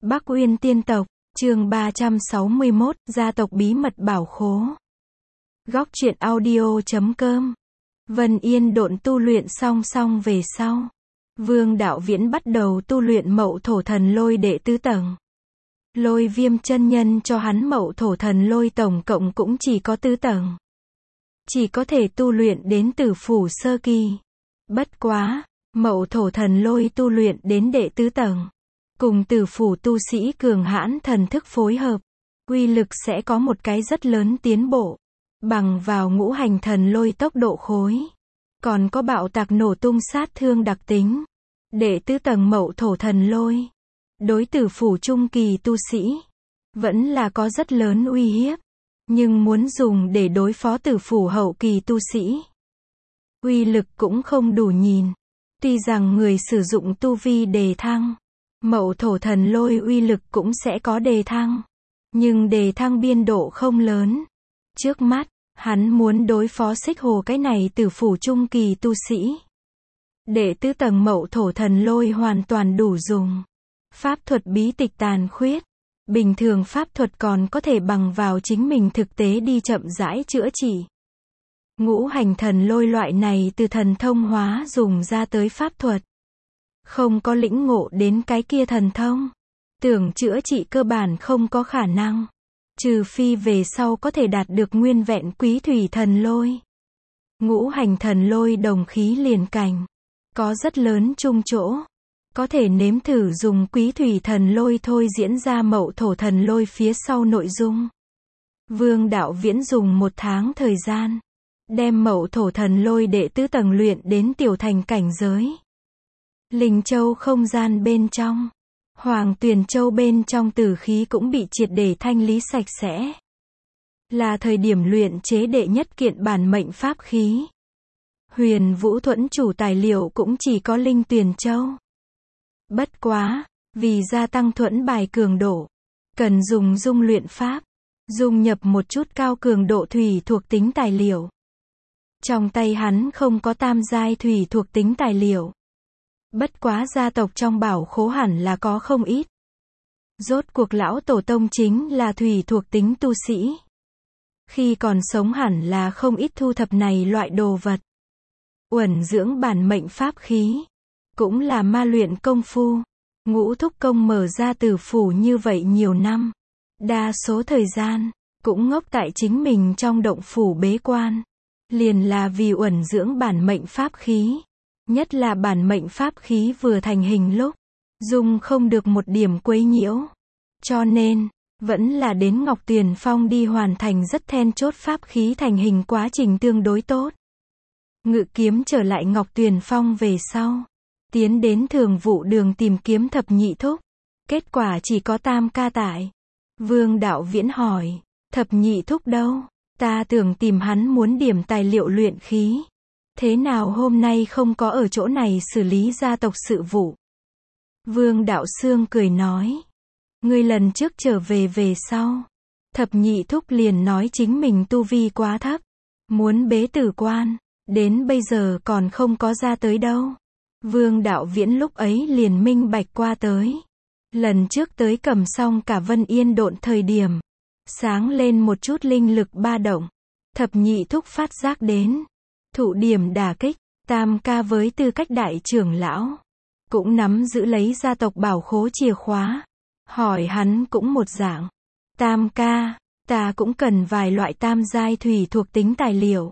Bắc Uyên Tiên Tộc, chương 361, gia tộc bí mật bảo khố. Góc truyện audio.com. Vân Yên Độn tu luyện song về sau. Vương Đạo Viễn bắt đầu tu luyện Mậu Thổ Thần Lôi đệ tứ tầng. Lôi Viêm chân nhân cho hắn Mậu Thổ Thần Lôi tổng cộng cũng chỉ có tứ tầng. Chỉ có thể tu luyện đến Tử Phủ sơ kỳ. Bất quá, Mậu Thổ Thần Lôi tu luyện đến đệ tứ tầng. Cùng Tử Phủ tu sĩ cường hãn thần thức phối hợp, uy lực sẽ có một cái rất lớn tiến bộ. Bằng vào ngũ hành thần lôi tốc độ khối. Còn có bạo tạc nổ tung sát thương đặc tính. Đệ tứ tầng Mậu Thổ Thần Lôi. Đối Tử Phủ trung kỳ tu sĩ. Vẫn là có rất lớn uy hiếp. Nhưng muốn dùng để đối phó Tử Phủ hậu kỳ tu sĩ. Uy lực cũng không đủ nhìn. Tuy rằng người sử dụng tu vi đề thăng. Mậu Thổ Thần Lôi uy lực cũng sẽ có đề thăng. Nhưng đề thăng biên độ không lớn. Trước mắt, hắn muốn đối phó Xích Hồ cái này Tử Phủ trung kỳ tu sĩ. Đệ tứ tầng Mậu Thổ Thần Lôi hoàn toàn đủ dùng. Pháp thuật bí tịch tàn khuyết. Bình thường pháp thuật còn có thể bằng vào chính mình thực tế đi chậm rãi chữa trị. Ngũ hành thần lôi loại này từ thần thông hóa dùng ra tới pháp thuật. Không có lĩnh ngộ đến cái kia thần thông. Tưởng chữa trị cơ bản không có khả năng. Trừ phi về sau có thể đạt được nguyên vẹn quý thủy thần lôi. Ngũ hành thần lôi đồng khí liền cảnh. Có rất lớn chung chỗ. Có thể nếm thử dùng quý thủy thần lôi thôi diễn ra Mậu Thổ Thần Lôi phía sau nội dung. Vương Đạo Viễn dùng 1 tháng thời gian. Đem Mậu Thổ Thần Lôi đệ tứ tầng luyện đến tiểu thành cảnh giới. Linh Châu không gian bên trong. Hoàng Tuyền Châu bên trong tử khí cũng bị triệt để thanh lý sạch sẽ. Là thời điểm luyện chế đệ nhất kiện bản mệnh pháp khí. Huyền Vũ Thuẫn chủ tài liệu cũng chỉ có Linh Tuyền Châu. Bất quá, vì gia tăng thuẫn bài cường độ, cần dùng dung luyện pháp, dung nhập một chút cao cường độ thủy thuộc tính tài liệu. Trong tay hắn không có tam giai thủy thuộc tính tài liệu. Bất quá gia tộc trong bảo khố hẳn là có không ít. Rốt cuộc lão tổ tông chính là thủy thuộc tính tu sĩ. Khi còn sống hẳn là không ít thu thập này loại đồ vật. Uẩn dưỡng bản mệnh pháp khí. Cũng là ma luyện công phu. Ngũ thúc công mở ra Tử Phủ như vậy nhiều năm. Đa số thời gian, cũng ngốc tại chính mình trong động phủ bế quan. Liền là vì uẩn dưỡng bản mệnh pháp khí. Nhất là bản mệnh pháp khí vừa thành hình lúc. Dùng không được một điểm quấy nhiễu. Cho nên, vẫn là đến Ngọc Tuyền Phong đi hoàn thành rất then chốt pháp khí thành hình quá trình tương đối tốt. Ngự kiếm trở lại Ngọc Tuyền Phong về sau. Tiến đến Thường Vụ Đường tìm kiếm thập nhị thúc. Kết quả chỉ có Tam ca tại. Vương Đạo Viễn hỏi, thập nhị thúc đâu? Ta tưởng tìm hắn muốn điểm tài liệu luyện khí. Thế nào hôm nay không có ở chỗ này xử lý gia tộc sự vụ? Vương Đạo Sương cười nói. Ngươi lần trước trở về sau. Thập nhị thúc liền nói chính mình tu vi quá thấp. Muốn bế tử quan. Đến bây giờ còn không có ra tới đâu. Vương Đạo Viễn lúc ấy liền minh bạch qua tới. Lần trước tới cầm xong cả Vân Yên Độn thời điểm. Sáng lên một chút linh lực ba động. Thập nhị thúc phát giác đến. Thụ điểm đả kích. Tam ca với tư cách đại trưởng lão. Cũng nắm giữ lấy gia tộc bảo khố chìa khóa. Hỏi hắn cũng một dạng. Tam ca, ta cũng cần vài loại tam giai thủy thuộc tính tài liệu.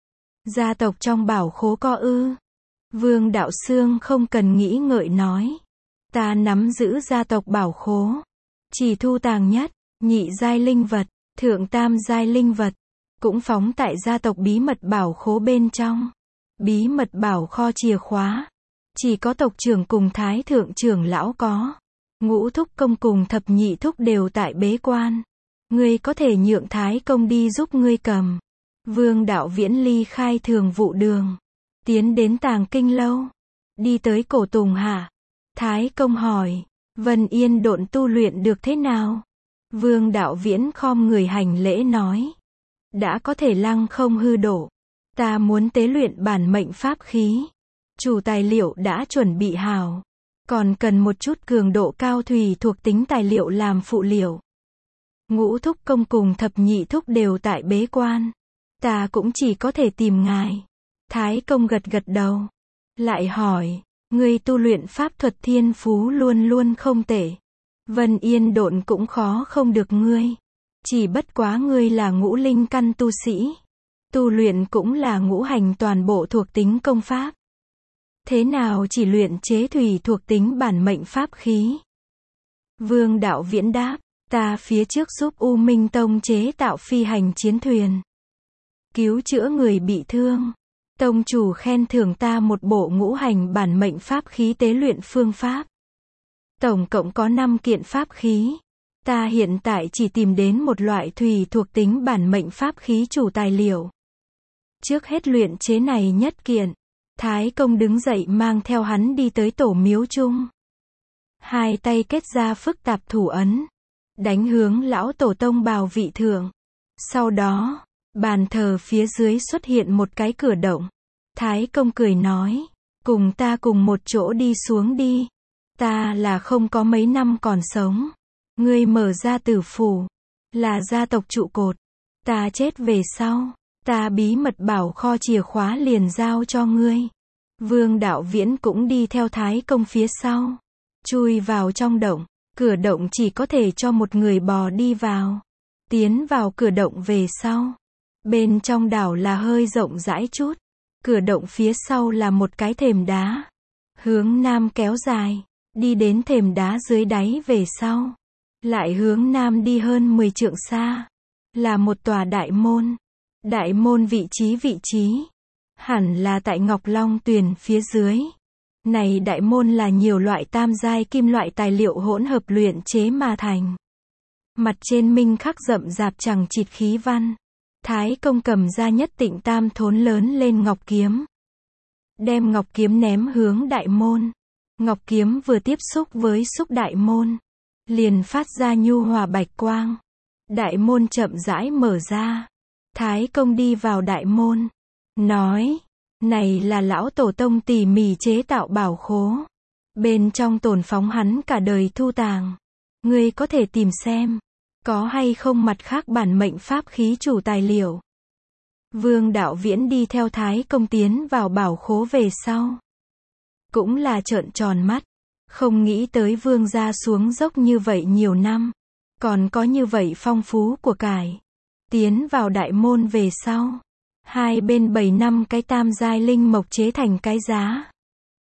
Gia tộc trong bảo khố có ư? Vương Đạo Sương không cần nghĩ ngợi nói. Ta nắm giữ gia tộc bảo khố. Chỉ thu tàng nhất, nhị giai linh vật, thượng tam giai linh vật. Cũng phóng tại gia tộc bí mật bảo khố bên trong. Bí mật bảo kho chìa khóa. Chỉ có tộc trưởng cùng thái thượng trưởng lão có. Ngũ thúc công cùng thập nhị thúc đều tại bế quan. Ngươi có thể nhượng thái công đi giúp ngươi cầm. Vương Đạo Viễn ly khai Thường Vụ Đường. Tiến đến Tàng Kinh Lâu. Đi tới Cổ Tùng Hạ. Thái công hỏi. Vân Yên Độn tu luyện được thế nào? Vương Đạo Viễn khom người hành lễ nói. Đã có thể lăng không hư độ. Ta muốn tế luyện bản mệnh pháp khí. Chủ tài liệu đã chuẩn bị hào. Còn cần một chút cường độ cao thủy thuộc tính tài liệu làm phụ liệu. Ngũ thúc công cùng thập nhị thúc đều tại bế quan. Ta cũng chỉ có thể tìm ngài. Thái công gật gật đầu. Lại hỏi, ngươi tu luyện pháp thuật thiên phú luôn luôn không tệ. Vân Yên Độn cũng khó không được ngươi. Chỉ bất quá ngươi là ngũ linh căn tu sĩ. Tu luyện cũng là ngũ hành toàn bộ thuộc tính công pháp. Thế nào chỉ luyện chế thủy thuộc tính bản mệnh pháp khí? Vương Đạo Viễn đáp, ta phía trước giúp U Minh Tông chế tạo phi hành chiến thuyền. Cứu chữa người bị thương. Tông chủ khen thưởng ta một bộ ngũ hành bản mệnh pháp khí tế luyện phương pháp. Tổng cộng có 5 kiện pháp khí. Ta hiện tại chỉ tìm đến một loại thủy thuộc tính bản mệnh pháp khí chủ tài liệu. Trước hết luyện chế này nhất kiện. Thái công đứng dậy mang theo hắn đi tới tổ miếu chung. Hai tay kết ra phức tạp thủ ấn. Đánh hướng lão tổ tông bào vị thượng. Sau đó, bàn thờ phía dưới xuất hiện một cái cửa động. Thái công cười nói, cùng ta cùng một chỗ đi xuống đi. Ta là không có mấy năm còn sống. Ngươi mở ra tử phủ. Là gia tộc trụ cột. Ta chết về sau. Ta bí mật bảo kho chìa khóa liền giao cho ngươi. Vương Đạo Viễn cũng đi theo Thái công phía sau. Chui vào trong động. Cửa động chỉ có thể cho một người bò đi vào. Tiến vào cửa động về sau. Bên trong đảo là hơi rộng rãi chút. Cửa động phía sau là một cái thềm đá. Hướng nam kéo dài. Đi đến thềm đá dưới đáy về sau. Lại hướng nam đi hơn 10 trượng xa. Là một tòa đại môn. Đại môn vị trí. Hẳn là tại Ngọc Long Tuyền phía dưới. Này đại môn là nhiều loại tam giai kim loại tài liệu hỗn hợp luyện chế mà thành. Mặt trên minh khắc rậm rạp chằng chịt khí văn. Thái công cầm ra nhất tịnh tam thốn lớn lên ngọc kiếm. Đem ngọc kiếm ném hướng đại môn. Ngọc kiếm vừa tiếp xúc với xúc đại môn. Liền phát ra nhu hòa bạch quang. Đại môn chậm rãi mở ra. Thái công đi vào đại môn. Nói, này là lão tổ tông tỉ mỉ chế tạo bảo khố. Bên trong tồn phóng hắn cả đời thu tàng. Ngươi có thể tìm xem. Có hay không mặt khác bản mệnh pháp khí chủ tài liệu. Vương Đạo Viễn đi theo Thái công tiến vào bảo khố về sau. Cũng là trợn tròn mắt. Không nghĩ tới vương gia xuống dốc như vậy nhiều năm. Còn có như vậy phong phú của cải. Tiến vào đại môn về sau. Hai bên 7-5 cái tam giai linh mộc chế thành cái giá.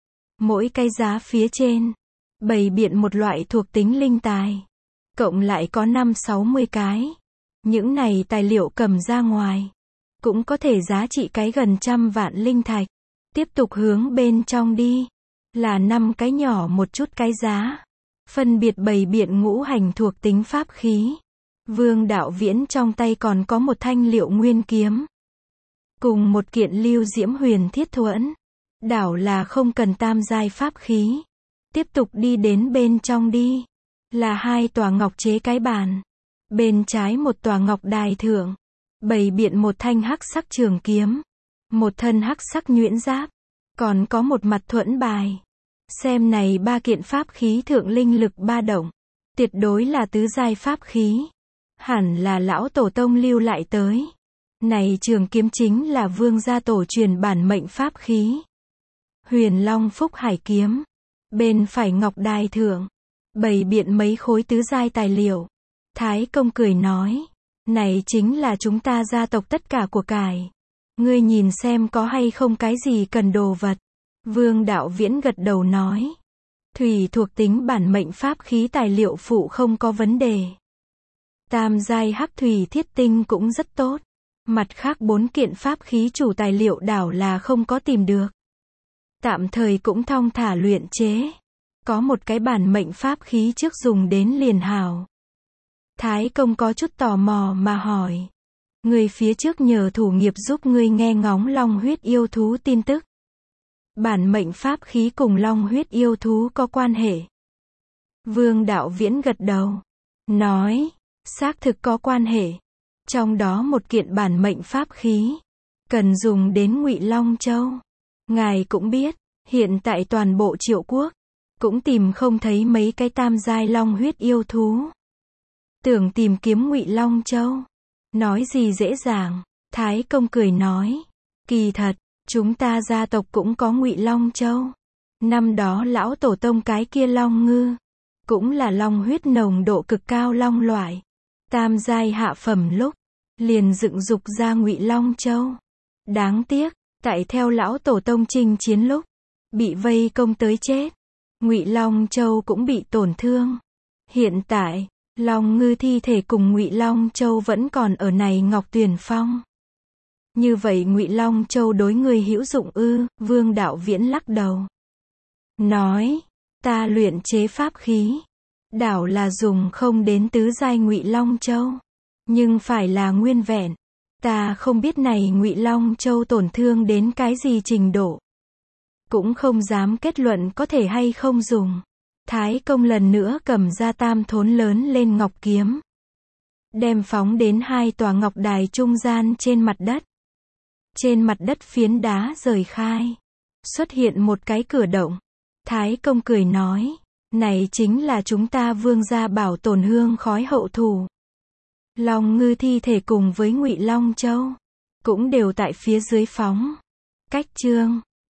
Mỗi cái giá phía trên. Bày biện một loại thuộc tính linh tài. Cộng lại có 5-60 cái. Những này tài liệu cầm ra ngoài. Cũng có thể giá trị cái gần 100 vạn linh thạch. Tiếp tục hướng bên trong đi. Là 5 cái nhỏ một chút cái giá. Phân biệt bày biện ngũ hành thuộc tính pháp khí. Vương Đạo Viễn trong tay còn có một thanh liệu nguyên kiếm. Cùng một kiện lưu diễm huyền thiết thuẫn. Đảo là không cần tam giai pháp khí. Tiếp tục đi đến bên trong đi. Là 2 tòa ngọc chế cái bàn. Bên trái một tòa ngọc đài thượng. Bày biện một thanh hắc sắc trường kiếm. Một thân hắc sắc nhuyễn giáp. Còn có một mặt thuẫn bài. Xem này 3 kiện pháp khí thượng linh lực ba động. Tuyệt đối là tứ giai pháp khí. Hẳn là lão tổ tông lưu lại tới. Này trường kiếm chính là vương gia tổ truyền bản mệnh pháp khí. Huyền Long Phúc Hải kiếm. Bên phải ngọc đài thượng. Bày biện mấy khối tứ giai tài liệu. Thái công cười nói. Này chính là chúng ta gia tộc tất cả của cải. Ngươi nhìn xem có hay không cái gì cần đồ vật. Vương Đạo Viễn gật đầu nói. Thủy thuộc tính bản mệnh pháp khí tài liệu phụ không có vấn đề. Tam giai hắc thủy thiết tinh cũng rất tốt. Mặt khác 4 kiện pháp khí chủ tài liệu đảo là không có tìm được. Tạm thời cũng thong thả luyện chế. Có một cái bản mệnh pháp khí trước dùng đến liền hào. Thái công có chút tò mò mà hỏi. Người phía trước nhờ thủ nghiệp giúp ngươi nghe ngóng long huyết yêu thú tin tức. Bản mệnh pháp khí cùng long huyết yêu thú có quan hệ. Vương Đạo Viễn gật đầu. Nói, xác thực có quan hệ. Trong đó một kiện bản mệnh pháp khí. Cần dùng đến Ngụy Long Châu. Ngài cũng biết, hiện tại toàn bộ Triệu Quốc. cũng tìm không thấy mấy cái tam giai long huyết yêu thú. Tưởng tìm kiếm Ngụy Long Châu. Nói gì dễ dàng. Thái công cười nói. Kỳ thật, chúng ta gia tộc cũng có Ngụy Long Châu. Năm đó lão tổ tông cái kia long ngư, cũng là long huyết nồng độ cực cao long loại. Tam giai hạ phẩm lúc, liền dựng dục ra Ngụy Long Châu. Đáng tiếc, tại theo lão tổ tông chinh chiến lúc, bị vây công tới chết. Ngụy Long Châu cũng bị tổn thương. Hiện tại, long ngư thi thể cùng Ngụy Long Châu vẫn còn ở này Ngọc Tuyền Phong. Như vậy Ngụy Long Châu đối người hữu dụng ư? Vương Đạo Viễn lắc đầu. Nói, ta luyện chế pháp khí. Đảo là dùng không đến tứ giai Ngụy Long Châu. Nhưng phải là nguyên vẹn. Ta không biết này Ngụy Long Châu tổn thương đến cái gì trình độ. Cũng không dám kết luận có thể hay không dùng. Thái công lần nữa cầm ra tam thốn lớn lên ngọc kiếm. Đem phóng đến hai tòa ngọc đài trung gian trên mặt đất. Trên mặt đất phiến đá rời khai. Xuất hiện một cái cửa động. Thái công cười nói. Này chính là chúng ta Vương gia bảo tồn hương khói hậu thủ. Long ngư thi thể cùng với Ngụy Long Châu. Cũng đều tại phía dưới phóng. Cách chương